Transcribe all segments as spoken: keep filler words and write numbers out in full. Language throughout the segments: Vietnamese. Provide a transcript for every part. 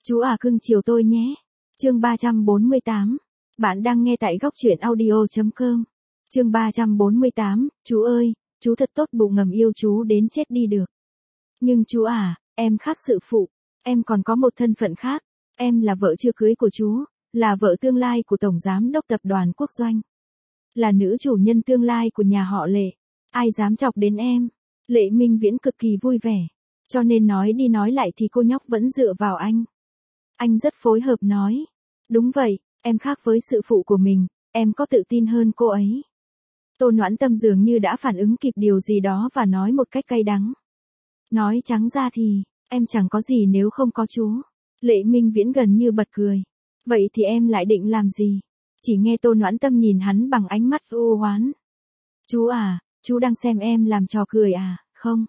Chú à cưng chiều tôi nhé. Chương ba trăm bốn mươi tám. Bạn đang nghe tại góc truyện audio chấm com. Chương ba trăm bốn mươi tám, chú ơi, chú thật tốt bụng ngầm yêu chú đến chết đi được. Nhưng chú à, em khác sự phụ, em còn có một thân phận khác, em là vợ chưa cưới của chú, là vợ tương lai của Tổng Giám đốc Tập đoàn Quốc Doanh. Là nữ chủ nhân tương lai của nhà họ Lệ, ai dám chọc đến em. Lệ Minh Viễn cực kỳ vui vẻ, cho nên nói đi nói lại thì cô nhóc vẫn dựa vào anh. Anh rất phối hợp nói, đúng vậy, em khác với sự phụ của mình, em có tự tin hơn cô ấy. Tô Noãn Tâm dường như đã phản ứng kịp điều gì đó và nói một cách cay đắng. Nói trắng ra thì, em chẳng có gì nếu không có chú. Lệ Minh Viễn gần như bật cười. Vậy thì em lại định làm gì? Chỉ nghe Tô Noãn Tâm nhìn hắn bằng ánh mắt u oán. Chú à, chú đang xem em làm trò cười à, không?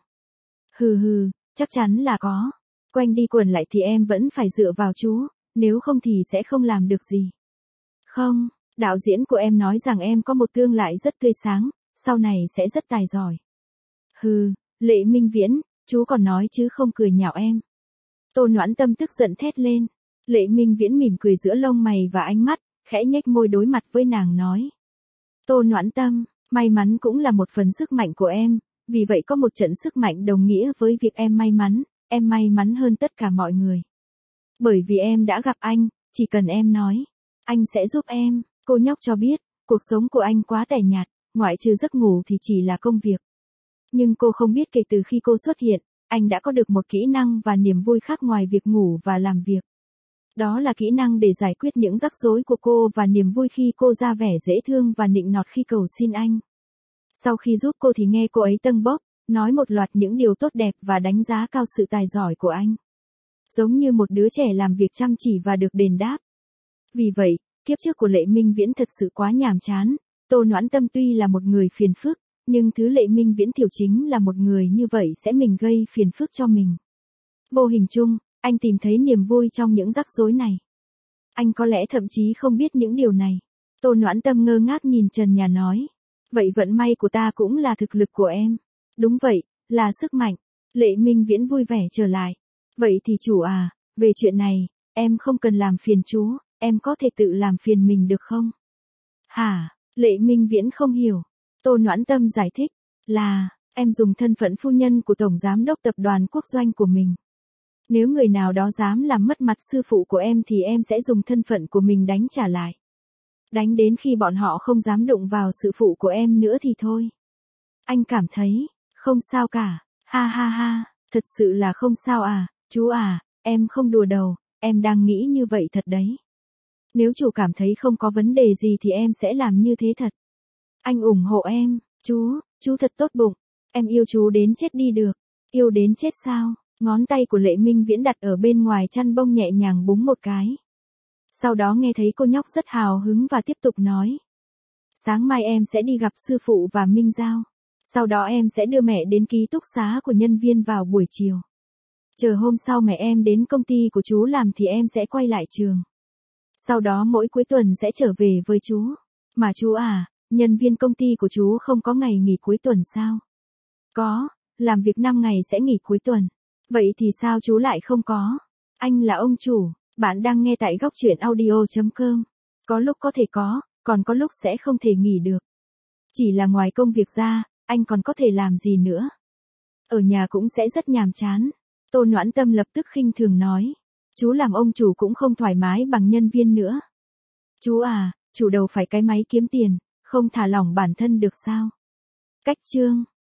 Hừ hừ, chắc chắn là có. Quanh đi quẩn lại thì em vẫn phải dựa vào chú, nếu không thì sẽ không làm được gì. Không, đạo diễn của em nói rằng em có một tương lai rất tươi sáng, sau này sẽ rất tài giỏi. Hừ, Lệ Minh Viễn, chú còn nói chứ không cười nhạo em. Tô Noãn Tâm tức giận thét lên. Lệ Minh Viễn mỉm cười giữa lông mày và ánh mắt, khẽ nhếch môi đối mặt với nàng nói. Tô Noãn Tâm, may mắn cũng là một phần sức mạnh của em, vì vậy có một trận sức mạnh đồng nghĩa với việc em may mắn, em may mắn hơn tất cả mọi người. Bởi vì em đã gặp anh, chỉ cần em nói, anh sẽ giúp em. Cô nhóc cho biết, cuộc sống của anh quá tẻ nhạt, ngoại trừ giấc ngủ thì chỉ là công việc. Nhưng cô không biết kể từ khi cô xuất hiện, anh đã có được một kỹ năng và niềm vui khác ngoài việc ngủ và làm việc. Đó là kỹ năng để giải quyết những rắc rối của cô và niềm vui khi cô ra vẻ dễ thương và nịnh nọt khi cầu xin anh. Sau khi giúp cô thì nghe cô ấy tâng bốc, nói một loạt những điều tốt đẹp và đánh giá cao sự tài giỏi của anh. Giống như một đứa trẻ làm việc chăm chỉ và được đền đáp. Vì vậy, kiếp trước của Lệ Minh Viễn thật sự quá nhàm chán. Tô Noãn Tâm tuy là một người phiền phức, nhưng thứ Lệ Minh Viễn thiểu chính là một người như vậy sẽ mình gây phiền phức cho mình. Vô hình chung, anh tìm thấy niềm vui trong những rắc rối này. Anh có lẽ thậm chí không biết những điều này. Tô Noãn Tâm ngơ ngác nhìn trần nhà nói. Vậy vận may của ta cũng là thực lực của em. Đúng vậy, là sức mạnh. Lệ Minh Viễn vui vẻ trở lại. Vậy thì chủ à, về chuyện này, em không cần làm phiền chú, em có thể tự làm phiền mình được không? Hả? Lệ Minh Viễn không hiểu. Tô Noãn Tâm giải thích, là, em dùng thân phận phu nhân của Tổng Giám đốc Tập đoàn Quốc Doanh của mình. Nếu người nào đó dám làm mất mặt sư phụ của em thì em sẽ dùng thân phận của mình đánh trả lại. Đánh đến khi bọn họ không dám đụng vào sư phụ của em nữa thì thôi. Anh cảm thấy, không sao cả, ha ha ha, thật sự là không sao à, chú à, em không đùa đầu, em đang nghĩ như vậy thật đấy. Nếu chủ cảm thấy không có vấn đề gì thì em sẽ làm như thế thật. Anh ủng hộ em, chú, chú thật tốt bụng, em yêu chú đến chết đi được, yêu đến chết sao? Ngón tay của Lệ Minh Viễn đặt ở bên ngoài chăn bông nhẹ nhàng búng một cái. Sau đó nghe thấy cô nhóc rất hào hứng và tiếp tục nói. Sáng mai em sẽ đi gặp sư phụ và Minh Giao. Sau đó em sẽ đưa mẹ đến ký túc xá của nhân viên vào buổi chiều. Chờ hôm sau mẹ em đến công ty của chú làm thì em sẽ quay lại trường. Sau đó mỗi cuối tuần sẽ trở về với chú. Mà chú à, nhân viên công ty của chú không có ngày nghỉ cuối tuần sao? Có, làm việc năm ngày sẽ nghỉ cuối tuần. Vậy thì sao chú lại không có? Anh là ông chủ, bạn đang nghe tại góc truyện audio chấm com. Có lúc có thể có, còn có lúc sẽ không thể nghỉ được. Chỉ là ngoài công việc ra, anh còn có thể làm gì nữa? Ở nhà cũng sẽ rất nhàm chán. Tô Noãn Tâm lập tức khinh thường nói. Chú làm ông chủ cũng không thoải mái bằng nhân viên nữa. Chú à, chủ đầu phải cái máy kiếm tiền, không thả lỏng bản thân được sao? Cách chương.